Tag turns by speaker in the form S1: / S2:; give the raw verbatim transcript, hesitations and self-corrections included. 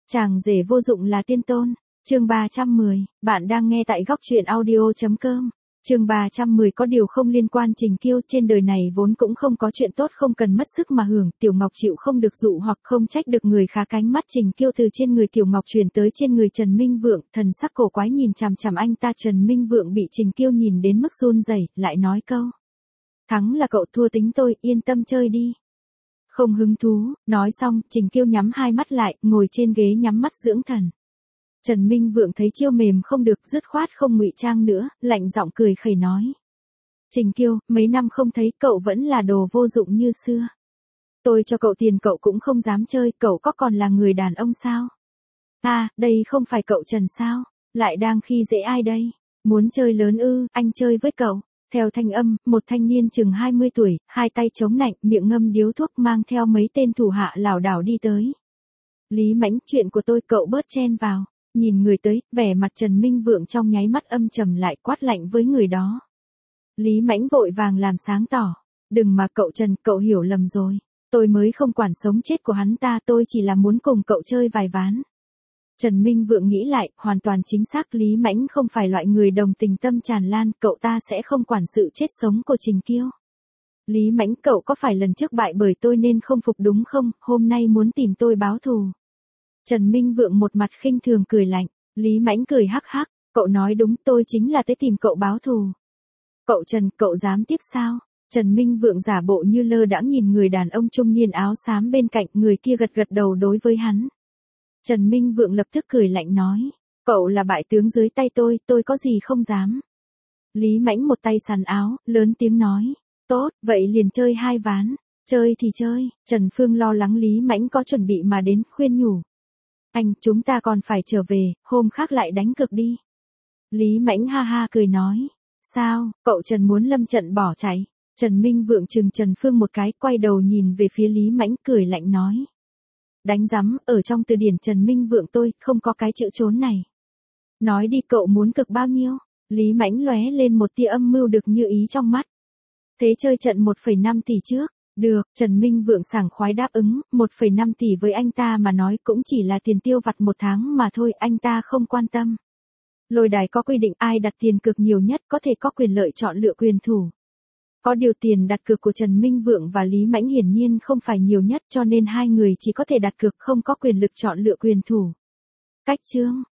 S1: Chàng rể vô dụng là tiên tôn. Chương ba trăm mười, bạn đang nghe tại góc truyện audio chấm com. Chương ba trăm mười có điều không liên quan Trình Kiêu, trên đời này vốn cũng không có chuyện tốt không cần mất sức mà hưởng, Tiểu Ngọc chịu không được dụ hoặc không trách được người khá cánh mắt Trình Kiêu từ trên người Tiểu Ngọc truyền tới trên người Trần Minh Vượng, thần sắc cổ quái nhìn chằm chằm anh ta. Trần Minh Vượng bị Trình Kiêu nhìn đến mức run rẩy, lại nói câu: "Thắng là cậu, thua tính tôi, yên tâm chơi đi." Không hứng thú, nói xong, Trình Kiêu nhắm hai mắt lại, ngồi trên ghế nhắm mắt dưỡng thần. Trần Minh Vượng thấy chiêu mềm không được, dứt khoát không ngụy trang nữa, lạnh giọng cười khẩy nói: "Trình Kiêu, mấy năm không thấy cậu vẫn là đồ vô dụng như xưa. Tôi cho cậu tiền cậu cũng không dám chơi, cậu có còn là người đàn ông sao? À, đây không phải cậu Trần sao? Lại đang khi dễ ai đây? Muốn chơi lớn ư, anh chơi với cậu." Theo thanh âm, một thanh niên chừng hai mươi tuổi, hai tay chống nạnh, miệng ngâm điếu thuốc mang theo mấy tên thủ hạ lảo đảo đi tới. "Lý Mãnh, chuyện của tôi cậu bớt chen vào." Nhìn người tới, vẻ mặt Trần Minh Vượng trong nháy mắt âm trầm lại, quát lạnh với người đó. Lý Mãnh vội vàng làm sáng tỏ: "Đừng mà cậu Trần, cậu hiểu lầm rồi. Tôi mới không quản sống chết của hắn ta, tôi chỉ là muốn cùng cậu chơi vài ván." Trần Minh Vượng nghĩ lại, hoàn toàn chính xác, Lý Mãnh không phải loại người đồng tình tâm tràn lan, cậu ta sẽ không quản sự chết sống của Trình Kiêu. "Lý Mãnh, cậu có phải lần trước bại bởi tôi nên không phục đúng không, hôm nay muốn tìm tôi báo thù?" Trần Minh Vượng một mặt khinh thường cười lạnh. Lý Mãnh cười hắc hắc: "Cậu nói đúng, tôi chính là tới tìm cậu báo thù." "Cậu Trần, cậu dám tiếp sao?" Trần Minh Vượng giả bộ như lơ đãng nhìn người đàn ông trung niên áo xám bên cạnh, người kia gật gật đầu đối với hắn. Trần Minh Vượng lập tức cười lạnh nói: "Cậu là bại tướng dưới tay tôi, tôi có gì không dám." Lý Mãnh một tay sắn áo, lớn tiếng nói: "Tốt, vậy liền chơi hai ván." "Chơi thì chơi." Trần Phương lo lắng Lý Mãnh có chuẩn bị mà đến, khuyên nhủ: "Anh, chúng ta còn phải trở về, hôm khác lại đánh cược đi." Lý Mãnh ha ha cười nói: "Sao, cậu Trần muốn lâm trận bỏ chạy?" Trần Minh Vượng chừng Trần Phương một cái, quay đầu nhìn về phía Lý Mãnh cười lạnh nói: "Đánh rắm, ở trong từ điển Trần Minh Vượng tôi, không có cái chữ trốn này. Nói đi, cậu muốn cực bao nhiêu?" Lý Mãnh lóe lên một tia âm mưu được như ý trong mắt. "Thế chơi trận một phẩy năm tỷ trước." "Được." Trần Minh Vượng sảng khoái đáp ứng, một phẩy năm tỷ với anh ta mà nói cũng chỉ là tiền tiêu vặt một tháng mà thôi, anh ta không quan tâm. Lôi đài có quy định ai đặt tiền cược nhiều nhất có thể có quyền lợi chọn lựa quyền thủ. Có điều tiền đặt cược của Trần Minh Vượng và Lý Mãnh hiển nhiên không phải nhiều nhất, cho nên hai người chỉ có thể đặt cược, không có quyền lực chọn lựa quyền thủ. Cách chương,